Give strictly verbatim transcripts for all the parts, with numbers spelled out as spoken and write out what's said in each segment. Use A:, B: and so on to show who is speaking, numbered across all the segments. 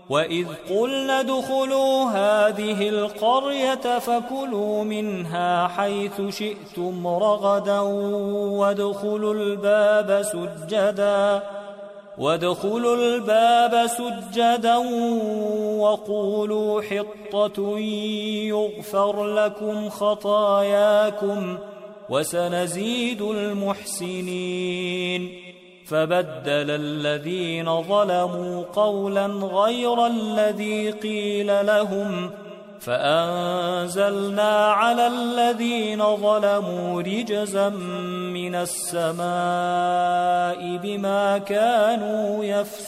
A: وإذ قلنا ادخلوا هذه القرية فكلوا منها حيث شئتم رغدا وادخلوا الباب سجدا وادخلوا الباب سجدا وقولوا حطة يغفر لكم خطاياكم وسنزيد المحسنين. فبدل الذين ظلموا قولا غير الذي قيل لهم فأنزلنا على الذين ظلموا رجزا من السماء بما كانوا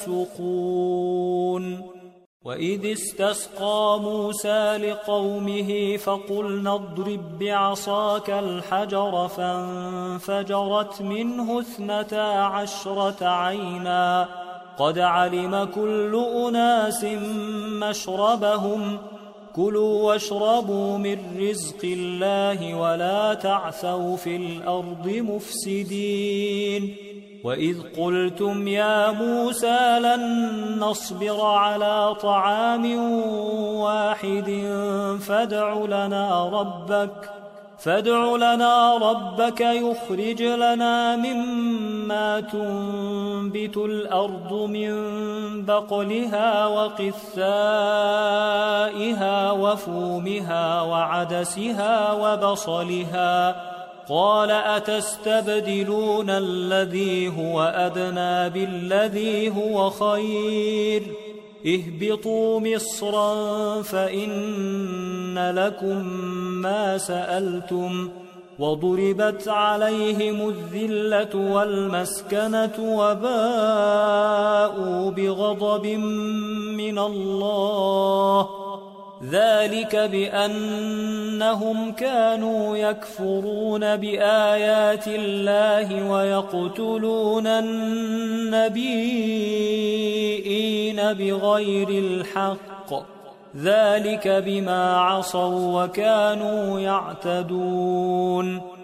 A: يفسقون. وإذ استسقى موسى لقومه فقلنا اضرب بعصاك الحجر فانفجرت منه اثنتا عشرة عينا قد علم كل أناس مشربهم كلوا واشربوا من رزق الله ولا تعثوا في الأرض مفسدين. وإذ قلتم يا موسى لن نصبر على طعام واحد فادع لنا ربك فادع لنا ربك يخرج لنا مما تنبت الأرض من بقلها وقثائها وفومها وعدسها وبصلها قال أتستبدلون الذي هو أدنى بالذي هو خير اهبطوا مصرا فإن لكم ما سألتم وضربت عليهم الذلة والمسكنة وباءوا بغضب من الله ذلك بأنهم كانوا يكفرون بآيات الله ويقتلون النبيين بغير الحق ذلك بما عصوا وكانوا يعتدون.